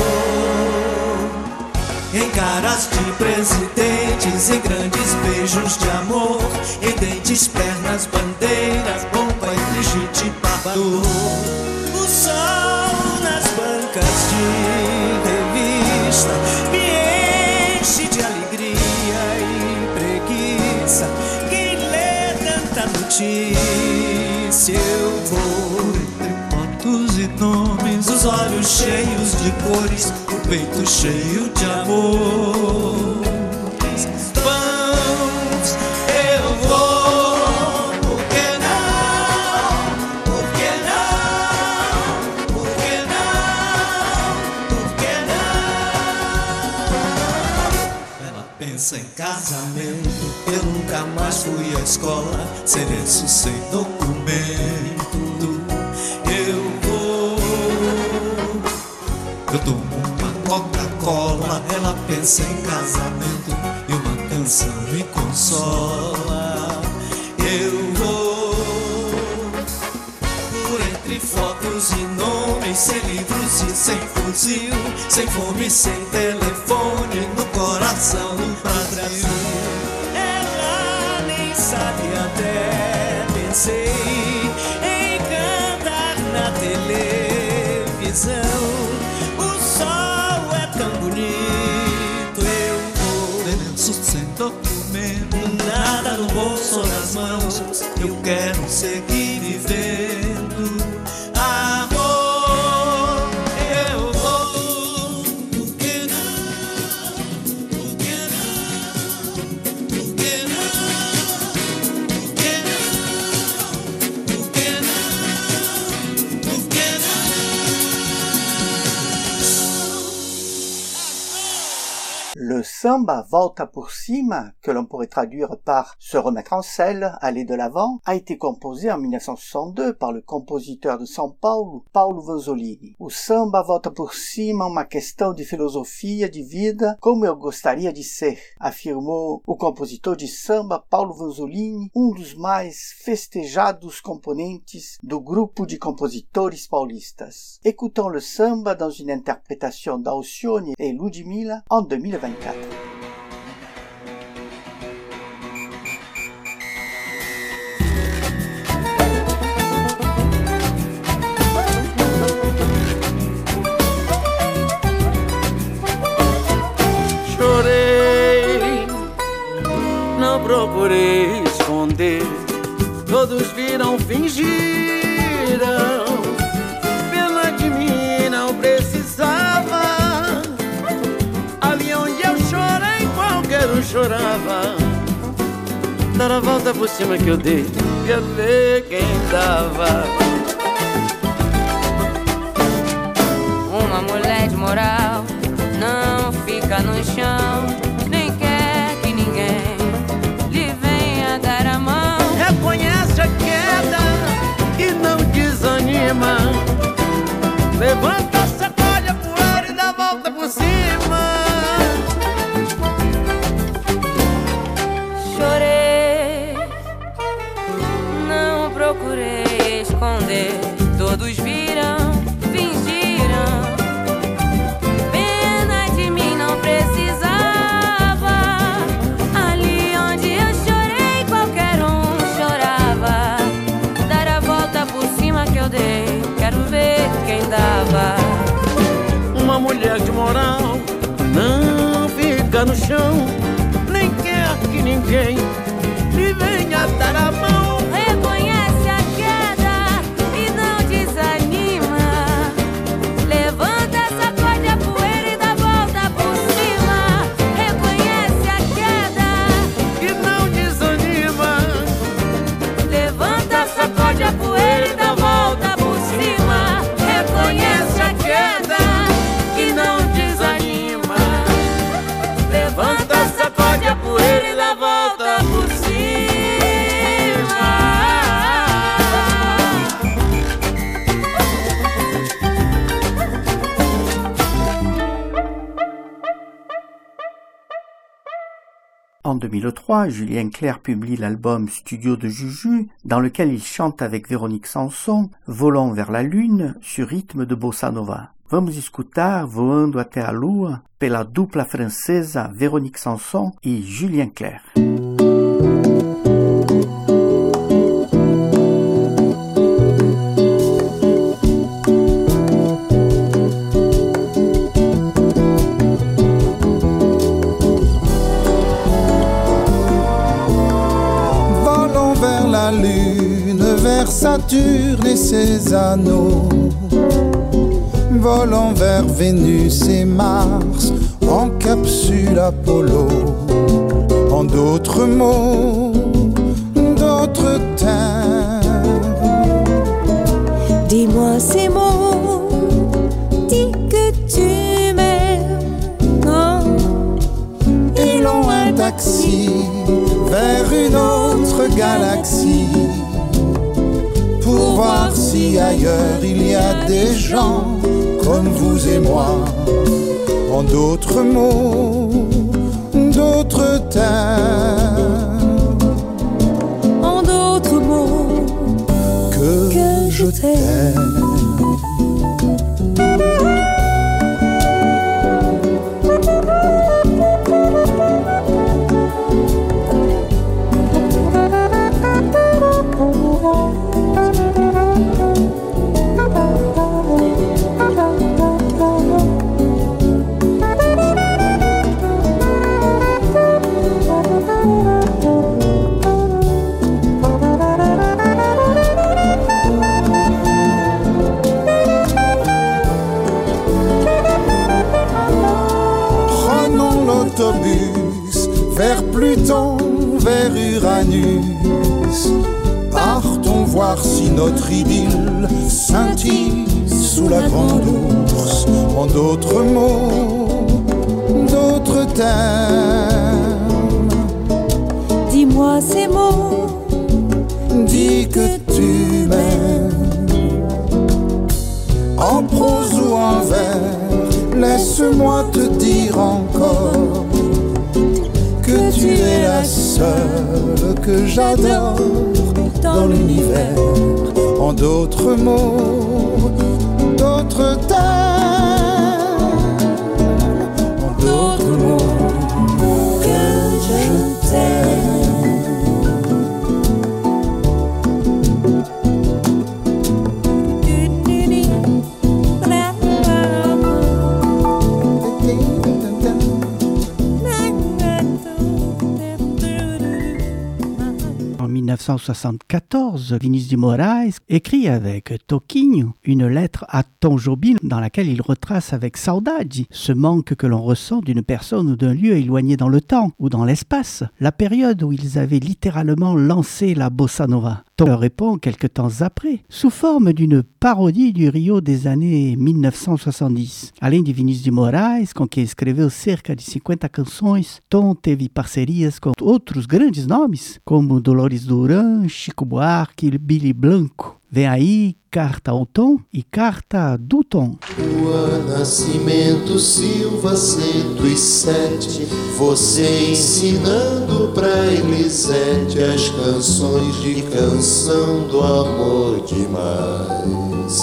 em caras de presidentes, em grandes beijos de amor, em dentes, pernas, bandeiras, bomba e Brigitte Bardot. O sol nas bancas de revista me enche de alegria e preguiça. Quem lê tanta notícia, eu vou entre fotos e nomes, os olhos cheios de cores, o peito cheio de amor. pensa em casamento. Eu nunca mais fui à escola, cereço sem documento. Eu vou, eu tomo uma Coca-Cola. Ela pensa em casamento e uma canção me consola. Eu vou por entre fotos e nomes, sem livros e sem fuzil, sem fome, sem telefone, no coração do Brasil. Ela nem sabe até, pensei em cantar na televisão. O sol é tão bonito, eu vou lenço sem documento, nada no bolso, nas mãos. Eu quero seguir vivendo. Amor, eu vou. Por que não? Por que não? Por que não? Por que não? Por que não? Por que Le samba volta por cima, que l'on pourrait traduire par se remettre en selle, aller de l'avant, a été composé en mille neuf cent soixante-deux par le compositeur de São Paulo, Paulo Vanzolini. O samba volta por cima uma questão de filosofia de vida como eu gostaria de ser, afirmou o compositor de samba Paulo Vanzolini, um dos mais festejados componentes do grupo de compositores paulistas. Écoutons le samba dans une interprétation d'Alcione et Ludmilla en deux mille vingt-quatre. Chorei, não procurei esconder, todos viram, fingiram, pena de mim não precisava. Ali onde eu chorei, qualquer um chorava. Dar a volta por cima que eu dei, quero ver quem dava. Uma mulher de moral não fica no chão, nem quer que ninguém lhe venha dar a mão. Reconhece a queda e não desanima, levanta, sacode a poeira e dá a volta por cima. Chorei, não procurei esconder, todos viram, fingiram, pena de mim não precisava. Ali onde eu chorei, qualquer um chorava. Dar a volta por cima que eu dei, quero ver quem dava. Uma mulher de moral não fica no chão, nem quer que ninguém lhe venha dar a mão. Reconhece a queda e não desanima, levanta, sacode a poeira e dá a volta por cima. Reconhece a queda e não desanima, levanta, sacode a poeira e dá a volta por cima. Reconhece a queda e não desanima, levanta, sacode a poeira e dá a volta por cima. En deux mille trois, Julien Clerc publie l'album Studio de Juju, dans lequel il chante avec Véronique Sanson « Volant vers la lune » sur rythme de bossa nova. Vamos escutar Voando até a Lua pela dupla francesa Véronique Sanson e Julien Clerc. Volons vers la lune, vers Saturne et ses anneaux. Volons vers Vénus et Mars en capsule Apollo. En d'autres mots, d'autres terres. Dis-moi ces mots, dis que tu m'aimes. Oh, et loin galaxie pour voir si ailleurs il y a des gens comme vous et moi. En d'autres mots, d'autres termes, En d'autres mots, que, que je t'aime. Vers Pluton, vers Uranus, partons voir si notre idylle scintille sous la grande ours. En d'autres mots, d'autres termes, Dis-moi ces mots, dis que tu m'aimes. En prose ou en vers, laisse-moi te dire encore que tu es la seule que j'adore dans l'univers. En d'autres mots, d'autres termes, en d'autres mots, que je t'aime. En dix-neuf cent soixante-quatorze, Vinícius de Moraes écrit avec Toquinho une lettre à Tom Jobim dans laquelle il retrace avec saudade ce manque que l'on ressent d'une personne ou d'un lieu éloigné dans le temps ou dans l'espace, la période où ils avaient littéralement lancé la bossa nova. Tom leur répond quelques temps après, sous forme d'une parodie du Rio des années mil novecentos e soixante-dix. Além de Vinícius de Moraes, com quem escreveu cerca de cinquenta canções, Tom teve parcerias com outros grandes nomes, como Dolores Duran, Chico Buarque e Billy Blanco. Vem aí Carta ao Tom e Carta do Tom. Rua Nascimento Silva cento e sete, você ensinando pra Elisete as canções de canção do amor demais.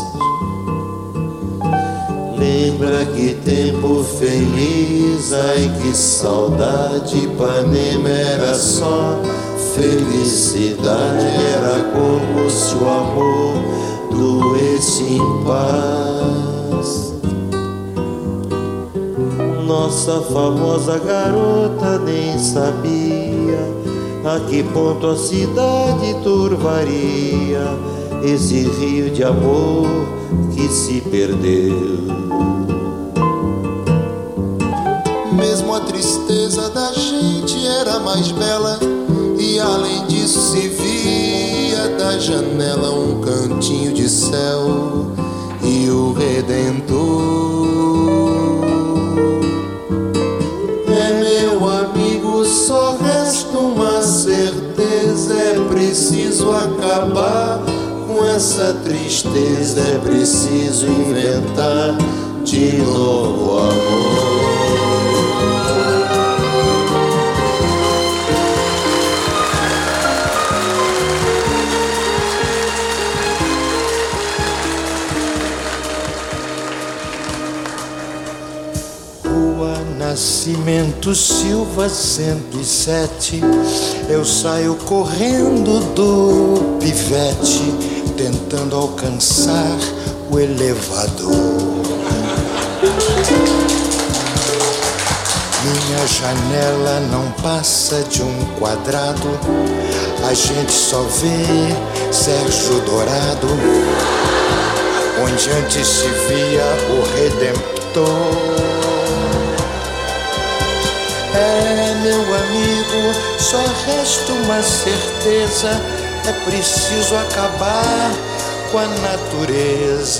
Lembra que tempo feliz, ai que saudade, Ipanema era só felicidade, era como se o amor doesse em paz. Nossa famosa garota nem sabia a que ponto a cidade turvaria esse rio de amor que se perdeu. Mesmo a tristeza da gente era mais bela, e além disso se via da janela um cantinho de céu e o Redentor. É, meu amigo, só resta uma certeza, é preciso acabar com essa tristeza, é preciso inventar de novo amor. Nascimento Silva cento e sete, eu saio correndo do pivete, tentando alcançar o elevador. Minha janela não passa de um quadrado, a gente só vê Sérgio Dourado, onde antes se via o Redentor. É, meu amigo, só resta uma certeza, é preciso acabar com a natureza.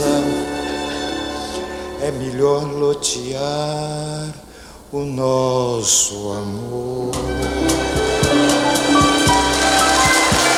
É melhor lotear o nosso amor.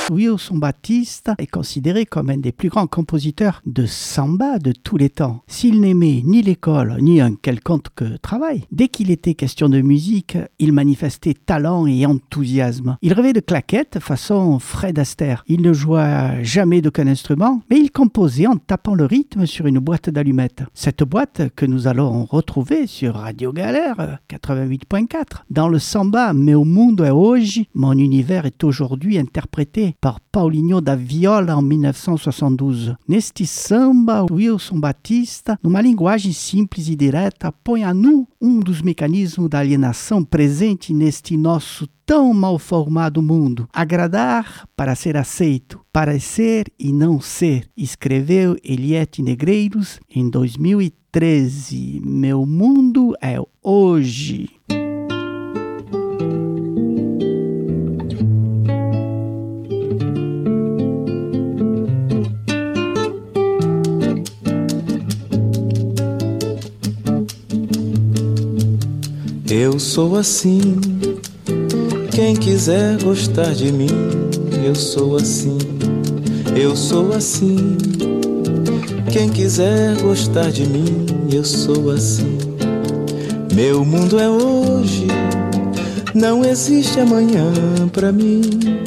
Wilson Batista est considéré comme un des plus grands compositeurs de samba de tous les temps. S'il n'aimait ni l'école ni un quelconque travail, dès qu'il était question de musique, il manifestait talent et enthousiasme. Il rêvait de claquettes façon Fred Astaire. Il ne joua jamais d'aucun instrument, mais il composait en tapant le rythme sur une boîte d'allumettes. Cette boîte que nous allons retrouver sur Radio Galère quatre-vingt-huit point quatre. Dans le samba Meu Mundo é Hoje, mon univers est aujourd'hui interprété par Paulinho da Viola en mille neuf cent soixante-douze. Neste samba, Wilson Batista, numa linguagem simples e direta, põe a nu um dos mecanismos da alienação presente neste nosso tão mal formado mundo. Agradar para ser aceito, parecer e não ser, escreveu Eliette Negreiros em dois mil e treze. Meu mundo é hoje. Eu sou assim, quem quiser gostar de mim, eu sou assim, eu sou assim, quem quiser gostar de mim, eu sou assim. Meu mundo é hoje, não existe amanhã pra mim.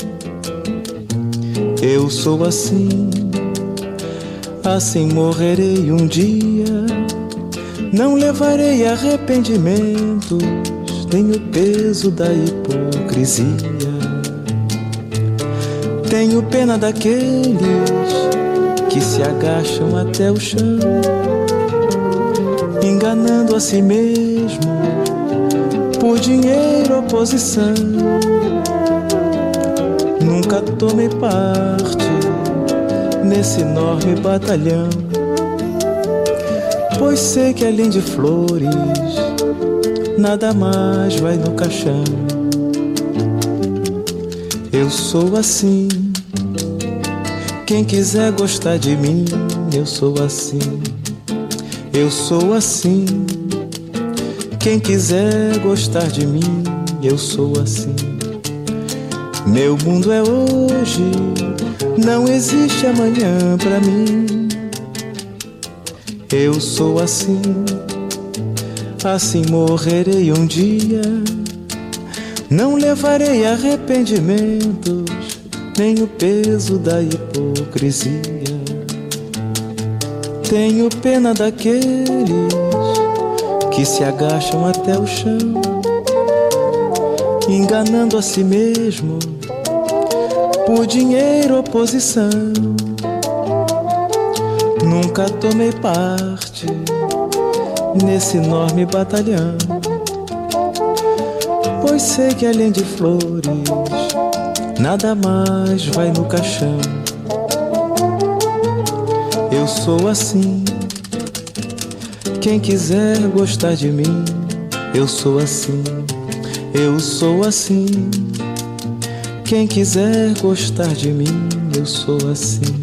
Eu sou assim, assim morrerei um dia. Não levarei arrependimentos, nem o peso da hipocrisia. Tenho pena daqueles que se agacham até o chão, enganando a si mesmo por dinheiro ou posição. Nunca tomei parte nesse enorme batalhão, pois sei que além de flores nada mais vai no caixão. Eu sou assim, quem quiser gostar de mim, eu sou assim. Eu sou assim, quem quiser gostar de mim, eu sou assim. Meu mundo é hoje, não existe amanhã pra mim. Eu sou assim, assim morrerei um dia. Não levarei arrependimentos, nem o peso da hipocrisia. Tenho pena daqueles que se agacham até o chão, enganando a si mesmo por dinheiro ou posição. Nunca tomei parte nesse enorme batalhão, pois sei que além de flores nada mais vai no caixão. Eu sou assim, quem quiser gostar de mim, eu sou assim. Eu sou assim, quem quiser gostar de mim, eu sou assim.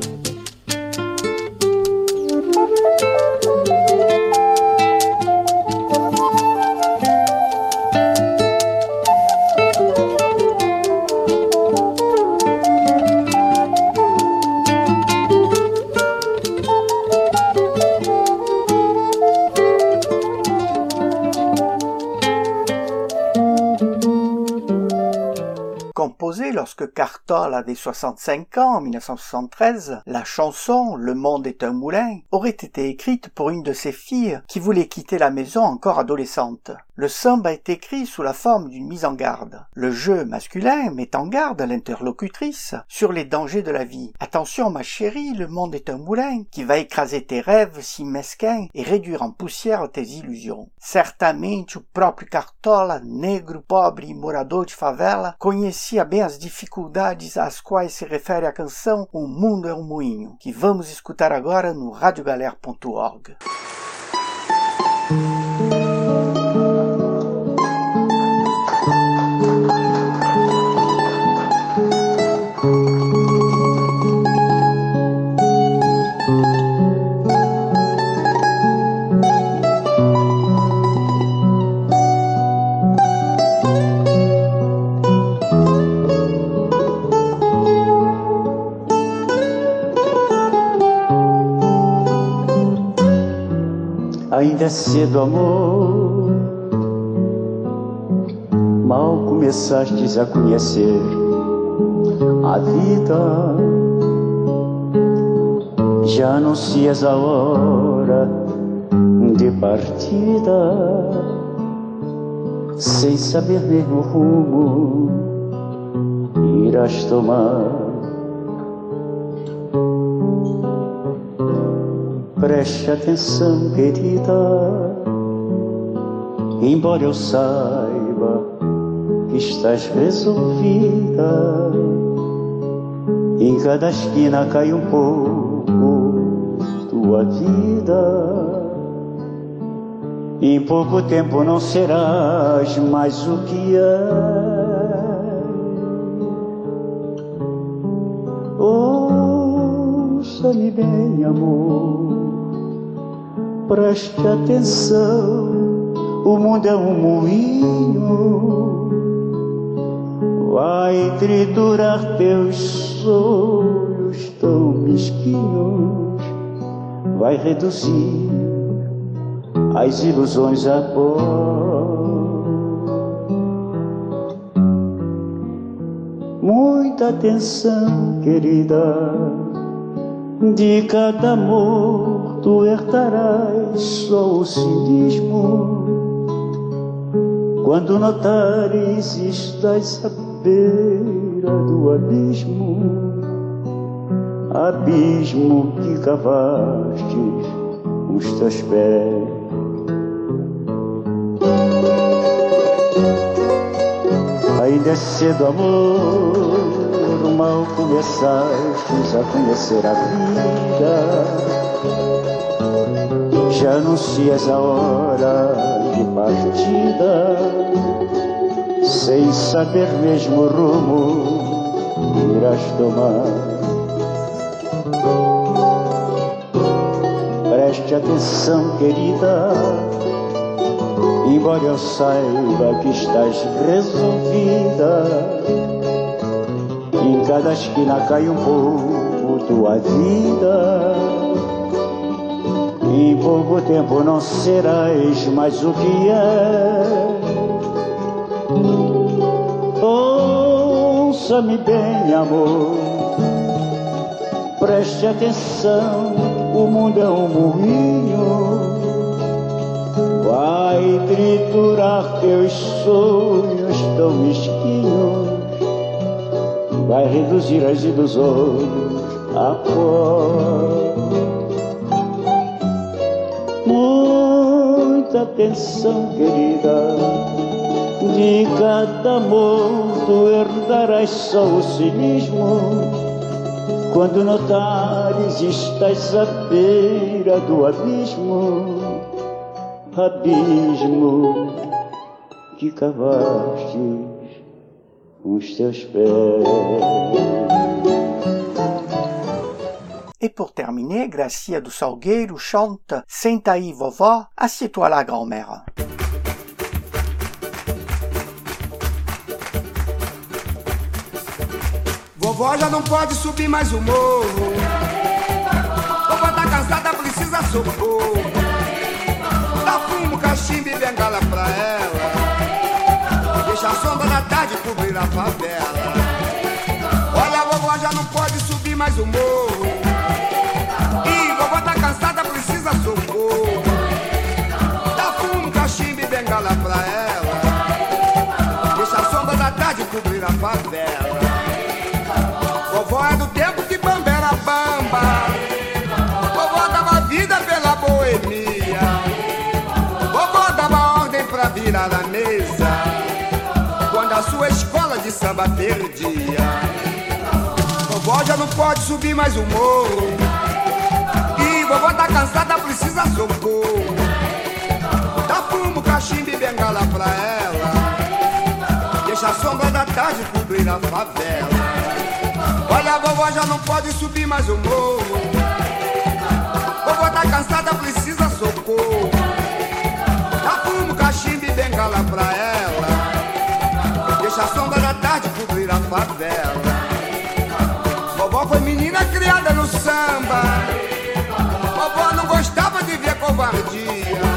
Lorsque Cartol avait soixante-cinq ans, en mille neuf cent soixante-treize, la chanson « Le monde est un moulin » aurait été écrite pour une de ses filles qui voulait quitter la maison encore adolescente. Le samba est écrit sous la forme d'une mise en garde. Le jeu masculin met en garde l'interlocutrice sur les dangers de la vie. « Attention ma chérie, le monde est un moulin qui va écraser tes rêves si mesquins et réduire en poussière tes illusions. » Certamente o próprio Cartola, negro, pobre e morador de favela, conhecia bem as dificuldades às quais se refere a canção O Mundo é um Moinho, que vamos escutar agora no radiogalera ponto org. Ainda é cedo, amor, mal começastes a conhecer a vida, já anuncias a hora de partida, sem saber mesmo o rumo irás tomar. Preste atenção, querida, embora eu saiba que estás resolvida, em cada esquina cai um pouco tua vida. Em pouco tempo não serás mais o que é. Ouça-me bem, amor, preste atenção, o mundo é um moinho, vai triturar teus sonhos tão mesquinhos, vai reduzir as ilusões a pó. Muita atenção, querida, de cada amor tu herdarás só o cinismo. Quando notares estás à beira do abismo, abismo que cavastes com os teus pés. Ainda é cedo, amor, mal começastes a conhecer a vida, já anuncias a hora de partida, sem saber mesmo o rumo que irás tomar. Preste atenção, querida, embora eu saiba que estás resolvida, em cada esquina cai um pouco tua vida. Em pouco tempo não serás mais o que é. Ouça-me bem, amor, preste atenção, o mundo é um moinho, vai triturar teus sonhos tão mesquinhos, vai reduzir as ilusões a pó. Muita atenção, querida, de cada amor tu herdarás só o cinismo. Quando notares estás à beira do abismo, abismo que cavastes com os teus pés. Et pour terminer, Gracia do Salgueiro chante « Senta aí, vovó, assieds-toi là, grand-mère ». Vovó já não pode subir mais o morro, vovó tá cansada, precisa socorro. Dá fumo, cachimbo e bengala pra ela, deixa a sombra da tarde cobrir a favela. Olha, a vovó já não pode subir mais o morro, e vovó tá cansada, precisa socorro. Dá fumo, cachimbo e bengala pra ela, deixa a sombra da tarde cobrir a favela. Vovó é do tempo que bamba era bamba, vovó dava vida pela boemia, vovó dava ordem pra virar a mesa, quando a sua escola de samba perdia. Vovó já não pode subir mais o morro, e vovó tá cansada, precisa socorro. Dá fumo, cachimbo e bengala pra ela, deixa a sombra da tarde cobrir a favela. Olha, a vovó já não pode subir mais o morro, vovó tá cansada, precisa socorro. Dá fumo, cachimbo e bengala pra ela, deixa a sombra da tarde cobrir a favela. Vovó foi menina criada no samba, vovó não gostava de ver covardia,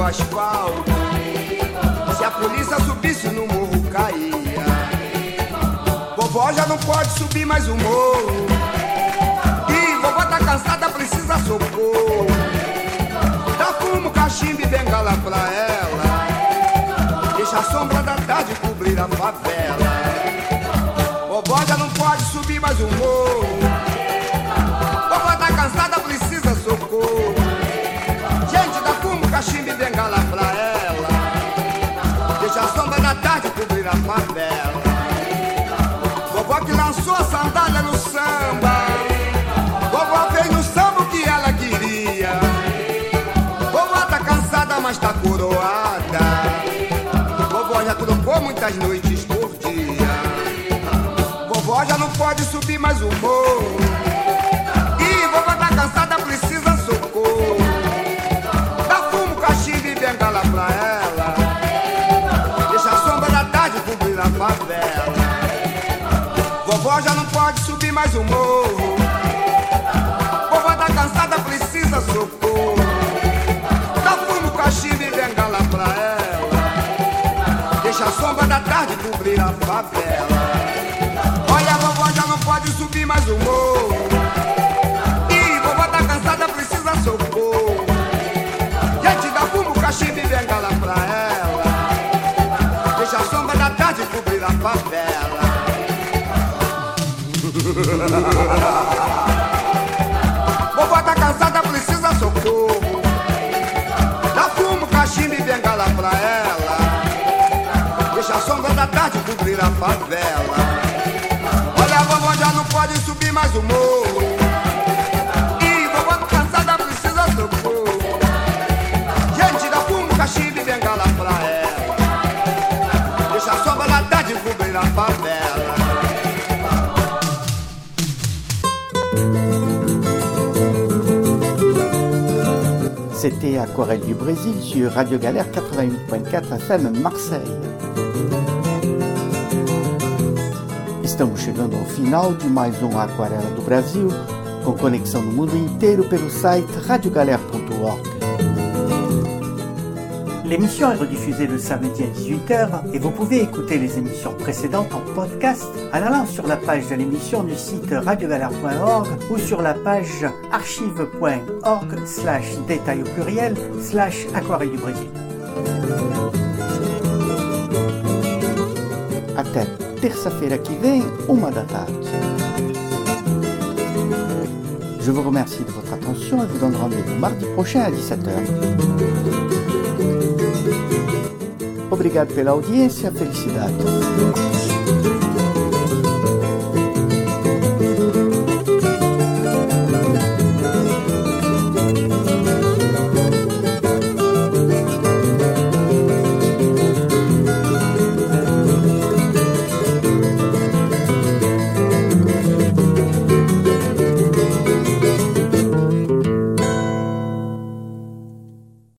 asfalto. Se a polícia subisse no morro caía. Vovó já não pode subir mais o morro. E vovó tá cansada, precisa socorro. Dá fumo, cachimbo e bengala pra ela. Deixa a sombra da tarde cobrir a favela. Vovó já não pode subir mais o morro. Vovó tá cansada, precisa socorro. Gente, dá fumo, cachimbo e bengala pra ela. Deixa a sombra da tarde cobrir a favela. Vovó que lançou a sandália no samba. Vovó fez no samba o que ela queria. Vovó tá cansada, mas tá coroada. Vovó já trocou muitas noites por dia. Vovó já não pode subir mais o morro. E vovó tá cansada, precisa socorro. Dá fumo, cachimbo e bengala pra ela. Deixa a sombra da tarde cobrir a favela. Vovó já não pode subir mais o morro. Vovó tá cansada, precisa socorro. Dá fumo, cachimbo e bengala pra ela. Deixa a sombra da tarde cobrir a favela. Olha, a vovó já não pode subir mais o morro. E vovó tá cansada, precisa socorro. Gente, dá fumo, cachimbo e bengala pra ela. Deixa a sombra da tarde cobrir a favela. Vovó tá cansada, precisa socorro. Dá fumo, cachimbo e bengala pra ela. Deixa a sombra da tarde cobrir a favela. Olha, a vovó já não pode subir mais o morro. E vovó tá cansada, precisa socorro. Gente, dá fumo, cachimbo e bengala pra ela. Deixa a sombra da tarde cobrir a favela. C'était Aquarelle du Brésil sur Radio Galère quatre-vingt-huit point quatre F M Marseille. Estamos chegando ao final de mais um Aquarela do Brasil, com conexão no mundo inteiro pelo site radio galère point org. L'émission est rediffusée le samedi à dix-huit heures et vous pouvez écouter les émissions précédentes en podcast en allant sur la page de l'émission du site radio galère point org ou sur la page archive point org slash détail au pluriel slash aquarelle du Brésil. Até terça-feira que vem, uma da tarde. Je vous remercie de votre attention et vous donne rendez-vous mardi prochain à dix-sept heures. Obrigado pela audiência, felicidades.